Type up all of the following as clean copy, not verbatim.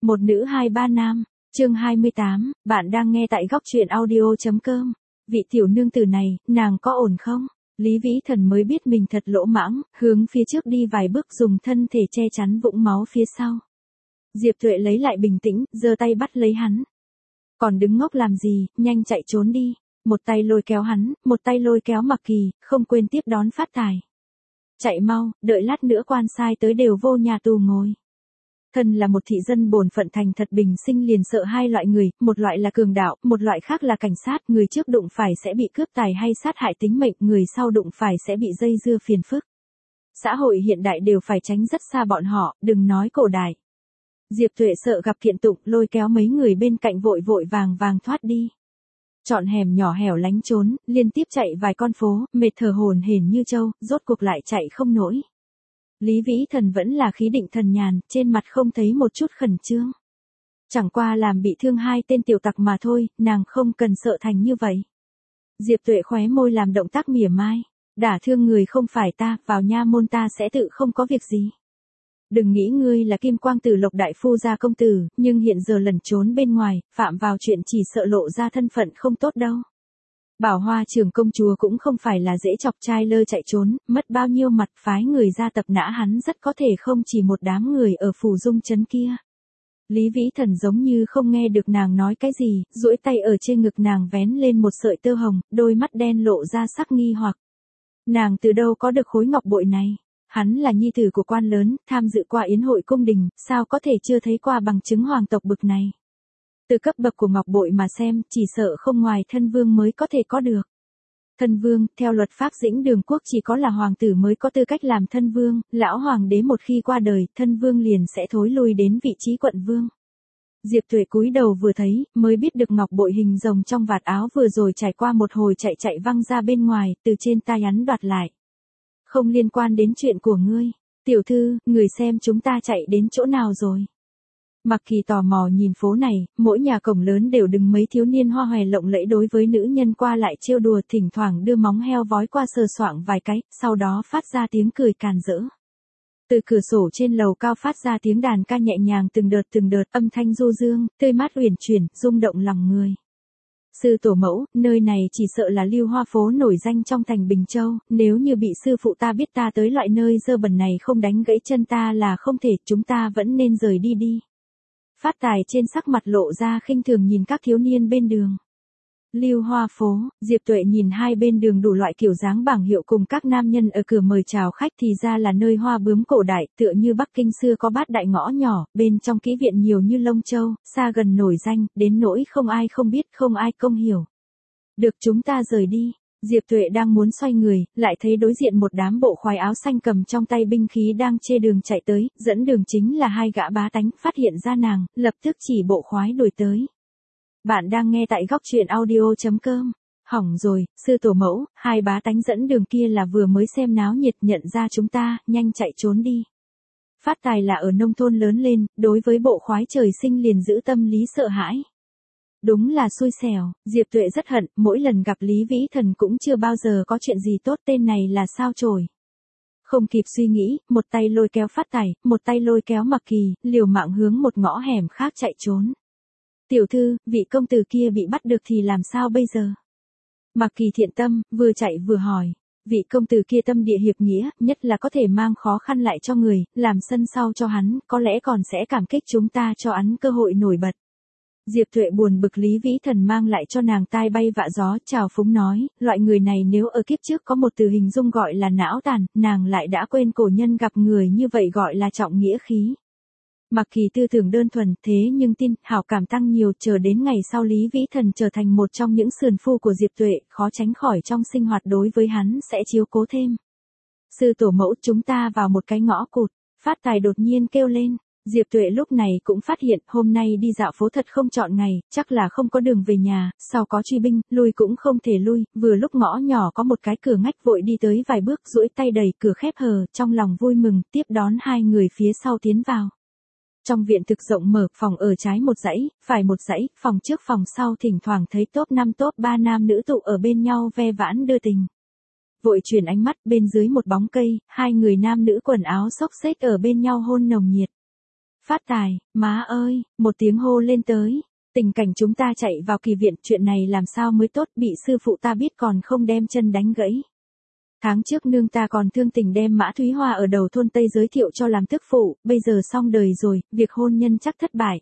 Một nữ hai ba nam, chương 28, bạn đang nghe tại góc truyện audio.com. Vị tiểu nương tử này, nàng có ổn không? Lý Vĩ Thần mới biết mình thật lỗ mãng, hướng phía trước đi vài bước dùng thân thể che chắn vũng máu phía sau. Diệp Tuệ lấy lại bình tĩnh, giơ tay bắt lấy hắn. Còn đứng ngốc làm gì, nhanh chạy trốn đi. Một tay lôi kéo hắn, một tay lôi kéo Mặc Kỳ, không quên tiếp đón Phát Tài. Chạy mau, đợi lát nữa quan sai tới đều vô nhà tù ngồi. Thân là một thị dân bổn phận thành thật bình sinh liền sợ hai loại người, một loại là cường đạo, một loại khác là cảnh sát, người trước đụng phải sẽ bị cướp tài hay sát hại tính mệnh, người sau đụng phải sẽ bị dây dưa phiền phức. Xã hội hiện đại đều phải tránh rất xa bọn họ, đừng nói cổ đại. Diệp Tuệ sợ gặp kiện tụng, lôi kéo mấy người bên cạnh vội vội vàng vàng thoát đi. Chọn hẻm nhỏ hẻo lánh trốn, liên tiếp chạy vài con phố, mệt thở hổn hển như trâu, rốt cuộc lại chạy không nổi. Lý Vĩ Thần vẫn là khí định thần nhàn, trên mặt không thấy một chút khẩn trương. Chẳng qua làm bị thương hai tên tiểu tặc mà thôi, nàng không cần sợ thành như vậy. Diệp Tuệ khóe môi làm động tác mỉa mai. Đả thương người không phải ta, vào nha môn ta sẽ tự không có việc gì. Đừng nghĩ ngươi là Kim Quang Tử Lộc đại phu gia công tử, nhưng hiện giờ lẩn trốn bên ngoài, phạm vào chuyện chỉ sợ lộ ra thân phận không tốt đâu. Bảo Hoa trưởng công chúa cũng không phải là dễ chọc, trai lơ chạy trốn, mất bao nhiêu mặt, phái người ra tập nã hắn rất có thể không chỉ một đám người ở Phủ Dung trấn kia. Lý Vĩ Thần giống như không nghe được nàng nói cái gì, duỗi tay ở trên ngực nàng vén lên một sợi tơ hồng, đôi mắt đen lộ ra sắc nghi hoặc. Nàng từ đâu có được khối ngọc bội này? Hắn là nhi tử của quan lớn, tham dự qua yến hội cung đình, sao có thể chưa thấy qua bằng chứng hoàng tộc bực này? Từ cấp bậc của ngọc bội mà xem, chỉ sợ không ngoài thân vương mới có thể có được. Thân vương, theo luật pháp Dĩnh Đường quốc chỉ có là hoàng tử mới có tư cách làm thân vương, lão hoàng đế một khi qua đời, thân vương liền sẽ thối lui đến vị trí quận vương. Diệp Tuệ cúi đầu vừa thấy, mới biết được ngọc bội hình rồng trong vạt áo vừa rồi trải qua một hồi chạy văng ra bên ngoài, từ trên tay hắn đoạt lại. Không liên quan đến chuyện của ngươi. Tiểu thư, người xem chúng ta chạy đến chỗ nào rồi? Mặc Kỳ tò mò nhìn phố này, mỗi nhà cổng lớn đều đứng mấy thiếu niên hoa hòe lộng lẫy đối với nữ nhân qua lại trêu đùa, thỉnh thoảng đưa móng heo vói qua sờ soạng vài cái, sau đó phát ra tiếng cười càn rỡ. Từ cửa sổ trên lầu cao phát ra tiếng đàn ca nhẹ nhàng từng đợt, âm thanh du dương, tươi mát uyển chuyển, rung động lòng người. Sư tổ mẫu, nơi này chỉ sợ là Lưu Hoa phố nổi danh trong thành Bình Châu, nếu như bị sư phụ ta biết ta tới loại nơi dơ bẩn này không đánh gãy chân ta là không thể, chúng ta vẫn nên rời đi đi. Phát Tài trên sắc mặt lộ ra khinh thường nhìn các thiếu niên bên đường. Lưu Hoa phố, Diệp Tuệ nhìn hai bên đường đủ loại kiểu dáng bảng hiệu cùng các nam nhân ở cửa mời chào khách thì ra là nơi hoa bướm cổ đại, tựa như Bắc Kinh xưa có bát đại ngõ nhỏ, bên trong kỹ viện nhiều như lông châu, xa gần nổi danh, đến nỗi không ai không biết, không ai không hiểu. Được, chúng ta rời đi. Diệp Tuệ đang muốn xoay người, lại thấy đối diện một đám bộ khoái áo xanh cầm trong tay binh khí đang chê đường chạy tới, dẫn đường chính là hai gã bá tánh, phát hiện ra nàng, lập tức chỉ bộ khoái đuổi tới. Bạn đang nghe tại góc truyện audio.com. Hỏng rồi, sư tổ mẫu, hai bá tánh dẫn đường kia là vừa mới xem náo nhiệt, nhận ra chúng ta, nhanh chạy trốn đi. Phát Tài là ở nông thôn lớn lên, đối với bộ khoái trời sinh liền giữ tâm lý sợ hãi. Đúng là xui xẻo, Diệp Tuệ rất hận, mỗi lần gặp Lý Vĩ Thần cũng chưa bao giờ có chuyện gì tốt, tên này là sao chổi. Không kịp suy nghĩ, một tay lôi kéo Phát Tài, một tay lôi kéo Mặc Kỳ, liều mạng hướng một ngõ hẻm khác chạy trốn. Tiểu thư, vị công tử kia bị bắt được thì làm sao bây giờ? Mặc Kỳ thiện tâm, vừa chạy vừa hỏi. Vị công tử kia tâm địa hiệp nghĩa, nhất là có thể mang khó khăn lại cho người, làm sân sau cho hắn, có lẽ còn sẽ cảm kích chúng ta cho hắn cơ hội nổi bật. Diệp Tuệ buồn bực Lý Vĩ Thần mang lại cho nàng tai bay vạ gió, trào phúng nói, loại người này nếu ở kiếp trước có một từ hình dung gọi là não tàn, nàng lại đã quên cổ nhân gặp người như vậy gọi là trọng nghĩa khí. Mặc Kỳ tư tưởng đơn thuần, thế nhưng tin, hảo cảm tăng nhiều, chờ đến ngày sau Lý Vĩ Thần trở thành một trong những sườn phu của Diệp Tuệ, khó tránh khỏi trong sinh hoạt đối với hắn sẽ chiếu cố thêm. Sư tổ mẫu, chúng ta vào một cái ngõ cụt, Phát Tài đột nhiên kêu lên. Diệp Tuệ lúc này cũng phát hiện, hôm nay đi dạo phố thật không chọn ngày, chắc là không có đường về nhà, sau có truy binh, lui cũng không thể lui, vừa lúc ngõ nhỏ có một cái cửa ngách, vội đi tới vài bước, duỗi tay đẩy cửa khép hờ, trong lòng vui mừng, tiếp đón hai người phía sau tiến vào. Trong viện thực rộng mở, phòng ở trái một dãy, phải một dãy, phòng trước phòng sau thỉnh thoảng thấy top 5 top 3 nam nữ tụ ở bên nhau ve vãn đưa tình. Vội chuyển ánh mắt, bên dưới một bóng cây, hai người nam nữ quần áo xốc xếch ở bên nhau hôn nồng nhiệt. Phát tài, má ơi, một tiếng hô lên tới. Tình cảnh chúng ta chạy vào kỳ viện, chuyện này làm sao mới tốt, bị sư phụ ta biết còn không đem chân đánh gãy. Tháng trước nương ta còn thương tình đem Mã Thúy Hoa ở đầu thôn Tây giới thiệu cho làm tức phụ, bây giờ xong đời rồi, việc hôn nhân chắc thất bại.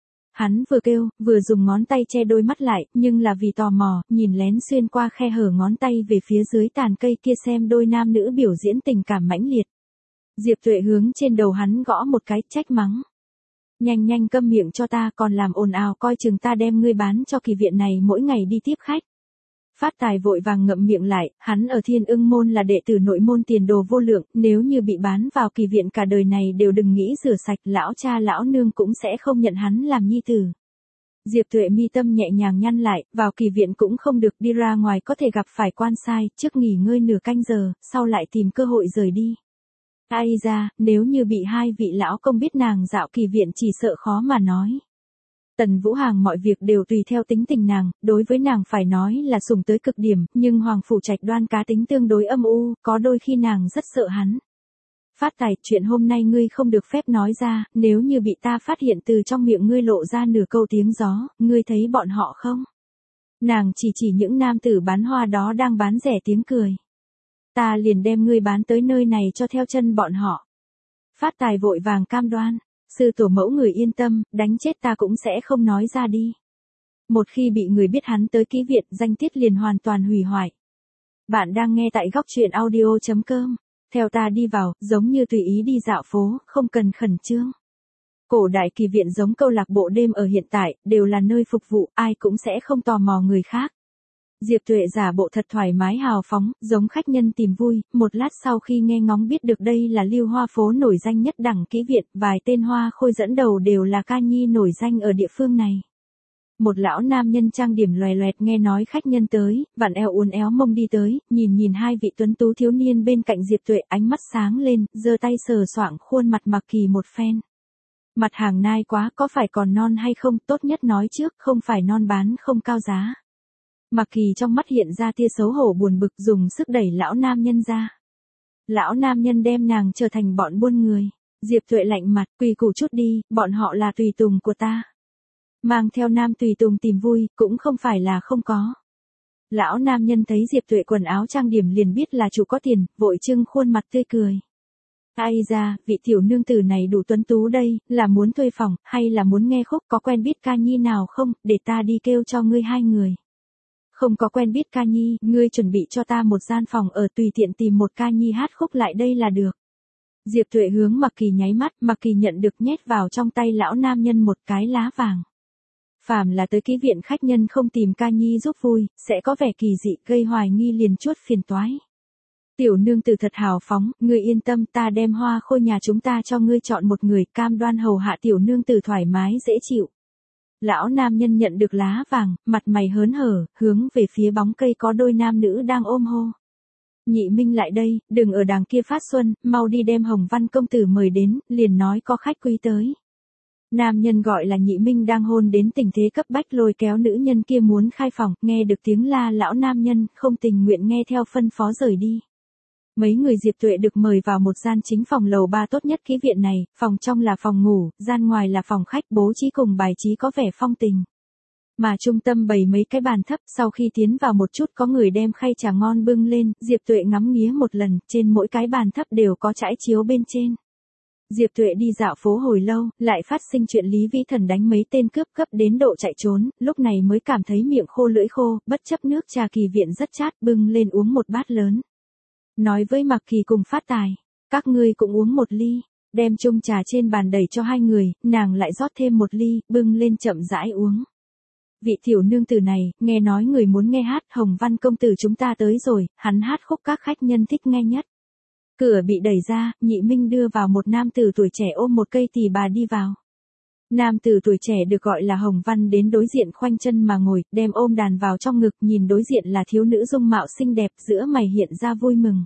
Hắn vừa kêu, vừa dùng ngón tay che đôi mắt lại, nhưng là vì tò mò, nhìn lén xuyên qua khe hở ngón tay về phía dưới tàn cây kia xem đôi nam nữ biểu diễn tình cảm mãnh liệt. Diệp Tuệ hướng trên đầu hắn gõ một cái, trách mắng. Nhanh nhanh câm miệng cho ta, còn làm ồn ào coi chừng ta đem ngươi bán cho kỳ viện này mỗi ngày đi tiếp khách. Phát tài vội vàng ngậm miệng lại, hắn ở Thiên Ưng môn là đệ tử nội môn tiền đồ vô lượng, nếu như bị bán vào kỳ viện cả đời này đều đừng nghĩ rửa sạch, lão cha lão nương cũng sẽ không nhận hắn làm nhi tử. Diệp Tuệ mi tâm nhẹ nhàng nhăn lại, vào kỳ viện cũng không được, đi ra ngoài có thể gặp phải quan sai, trước nghỉ ngơi nửa canh giờ, sau lại tìm cơ hội rời đi. Ai ra, nếu như bị hai vị lão công biết nàng dạo kỳ viện chỉ sợ khó mà nói. Tần Vũ Hàng mọi việc đều tùy theo tính tình nàng, đối với nàng phải nói là sủng tới cực điểm, nhưng Hoàng Phủ Trạch Đoan cá tính tương đối âm u, có đôi khi nàng rất sợ hắn. Phát tài, chuyện hôm nay ngươi không được phép nói ra, nếu như bị ta phát hiện từ trong miệng ngươi lộ ra nửa câu tiếng gió, ngươi thấy bọn họ không? Nàng chỉ những nam tử bán hoa đó đang bán rẻ tiếng cười. Ta liền đem ngươi bán tới nơi này cho theo chân bọn họ. Phát tài vội vàng cam đoan. Sư tổ mẫu người yên tâm, đánh chết ta cũng sẽ không nói ra đi. Một khi bị người biết hắn tới ký viện, danh tiết liền hoàn toàn hủy hoại. Bạn đang nghe tại góc truyện audio.com. Theo ta đi vào, giống như tùy ý đi dạo phố, không cần khẩn trương. Cổ đại kỳ viện giống câu lạc bộ đêm ở hiện tại, đều là nơi phục vụ, ai cũng sẽ không tò mò người khác. Diệp Tuệ giả bộ thật thoải mái hào phóng, giống khách nhân tìm vui, một lát sau khi nghe ngóng biết được đây là Lưu Hoa phố nổi danh nhất đẳng kỹ viện, vài tên hoa khôi dẫn đầu đều là ca nhi nổi danh ở địa phương này. Một lão nam nhân trang điểm loè loẹt nghe nói khách nhân tới, vặn eo uốn éo mông đi tới, nhìn hai vị tuấn tú thiếu niên bên cạnh Diệp Tuệ, ánh mắt sáng lên, giơ tay sờ soạng khuôn mặt Mạc Kỳ một phen. Mặt hàng nai quá, có phải còn non hay không, tốt nhất nói trước, không phải non bán không cao giá. Mạc Kỳ trong mắt hiện ra tia xấu hổ buồn bực, dùng sức đẩy lão nam nhân ra. Lão nam nhân đem nàng trở thành bọn buôn người. Diệp Tuệ lạnh mặt, quy củ chút đi, bọn họ là tùy tùng của ta. Mang theo nam tùy tùng tìm vui, cũng không phải là không có. Lão nam nhân thấy Diệp Tuệ quần áo trang điểm liền biết là chủ có tiền, vội trưng khuôn mặt tươi cười. Ai ra, vị tiểu nương tử này đủ tuấn tú đây, là muốn thuê phòng, hay là muốn nghe khúc, có quen biết ca nhi nào không, để ta đi kêu cho ngươi hai người. Không có quen biết ca nhi, ngươi chuẩn bị cho ta một gian phòng ở, tùy tiện tìm một ca nhi hát khúc lại đây là được. Diệp Tuệ hướng Mạc Kỳ nháy mắt, Mạc Kỳ nhận được nhét vào trong tay lão nam nhân một cái lá vàng. Phàm là tới ký viện khách nhân không tìm ca nhi giúp vui, sẽ có vẻ kỳ dị, gây hoài nghi liền chuốt phiền toái. Tiểu nương tử thật hào phóng, ngươi yên tâm, ta đem hoa khôi nhà chúng ta cho ngươi chọn một người, cam đoan hầu hạ tiểu nương tử thoải mái dễ chịu. Lão nam nhân nhận được lá vàng, mặt mày hớn hở, hướng về phía bóng cây có đôi nam nữ đang ôm hô. Nhị Minh lại đây, đừng ở đàng kia phát xuân, mau đi đem Hồng Văn công tử mời đến, liền nói có khách quý tới. Nam nhân gọi là Nhị Minh đang hôn đến tình thế cấp bách lôi kéo nữ nhân kia muốn khai phòng, nghe được tiếng la lão nam nhân, không tình nguyện nghe theo phân phó rời đi. Mấy người Diệp Tuệ được mời vào một gian chính phòng lầu 3 tốt nhất ký viện này, phòng trong là phòng ngủ, gian ngoài là phòng khách, bố trí cùng bài trí có vẻ phong tình. Mà trung tâm bày mấy cái bàn thấp, sau khi tiến vào một chút có người đem khay trà ngon bưng lên, Diệp Tuệ ngắm nghía một lần, trên mỗi cái bàn thấp đều có trải chiếu bên trên. Diệp Tuệ đi dạo phố hồi lâu, lại phát sinh chuyện Lý Vĩ Thần đánh mấy tên cướp cấp đến độ chạy trốn, lúc này mới cảm thấy miệng khô lưỡi khô, bất chấp nước trà kỳ viện rất chát, bưng lên uống một bát lớn. Nói với Mạc Kỳ cùng Phát Tài, các ngươi cũng uống một ly, đem chung trà trên bàn đẩy cho hai người, nàng lại rót thêm một ly, bưng lên chậm rãi uống. Vị tiểu nương tử này, nghe nói người muốn nghe hát, Hồng Văn công tử chúng ta tới rồi, hắn hát khúc các khách nhân thích nghe nhất. Cửa bị đẩy ra, Nhị Minh đưa vào một nam tử tuổi trẻ ôm một cây tỳ bà đi vào. Nam tử tuổi trẻ được gọi là Hồng Văn đến đối diện khoanh chân mà ngồi, đem ôm đàn vào trong ngực, nhìn đối diện là thiếu nữ dung mạo xinh đẹp, giữa mày hiện ra vui mừng.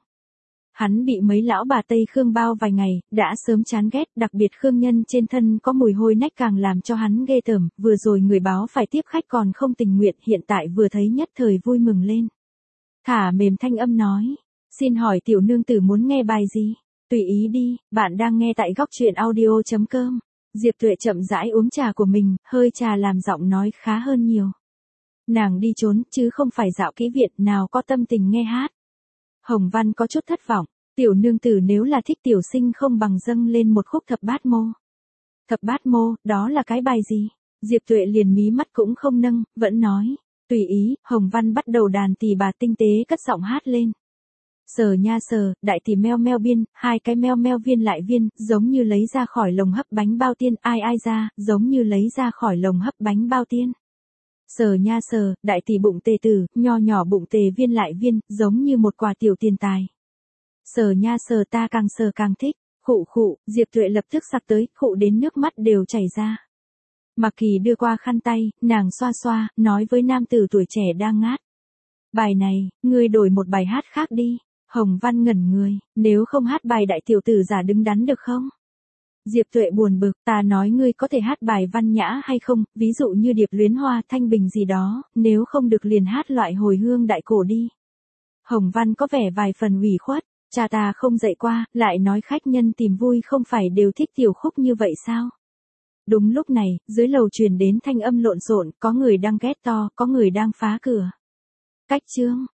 Hắn bị mấy lão bà Tây Khương bao vài ngày, đã sớm chán ghét, đặc biệt Khương nhân trên thân có mùi hôi nách càng làm cho hắn ghê tởm, vừa rồi người báo phải tiếp khách còn không tình nguyện, hiện tại vừa thấy nhất thời vui mừng lên. Thả mềm thanh âm nói, xin hỏi tiểu nương tử muốn nghe bài gì? Tùy ý đi, bạn đang nghe tại góc truyện audio.com. Diệp Tuệ chậm rãi uống trà của mình, hơi trà làm giọng nói khá hơn nhiều. Nàng đi trốn, chứ không phải dạo kỹ viện, nào có tâm tình nghe hát. Hồng Văn có chút thất vọng, tiểu nương tử nếu là thích tiểu sinh không bằng dâng lên một khúc thập bát mô. Thập bát mô, đó là cái bài gì? Diệp Tuệ liền mí mắt cũng không nâng, vẫn nói. Tùy ý, Hồng Văn bắt đầu đàn tỳ bà tinh tế cất giọng hát lên. Sờ nha sờ, đại tỷ meo meo biên, hai cái meo meo viên lại viên, giống như lấy ra khỏi lồng hấp bánh bao tiên, ai ai ra, giống như lấy ra khỏi lồng hấp bánh bao tiên. Sờ nha sờ, đại tỷ bụng tề tử, nho nhỏ bụng tề viên lại viên, giống như một quả tiểu tiền tài. Sờ nha sờ ta càng sờ càng thích, khụ khụ, Diệp Tuệ lập tức sặc tới, khụ đến nước mắt đều chảy ra. Mạc Kỳ đưa qua khăn tay, nàng xoa xoa, nói với nam tử tuổi trẻ đang ngát. Bài này, ngươi đổi một bài hát khác đi. Hồng Văn ngẩn người, nếu không hát bài đại tiểu tử giả đứng đắn được không? Diệp Tuệ buồn bực, ta nói ngươi có thể hát bài văn nhã hay không, ví dụ như điệp luyến hoa thanh bình gì đó, nếu không được liền hát loại hồi hương đại cổ đi. Hồng Văn có vẻ vài phần ủy khuất, cha ta không dạy qua, lại nói khách nhân tìm vui không phải đều thích tiểu khúc như vậy sao? Đúng lúc này, dưới lầu truyền đến thanh âm lộn xộn, có người đang ghét to, có người đang phá cửa. Cách chương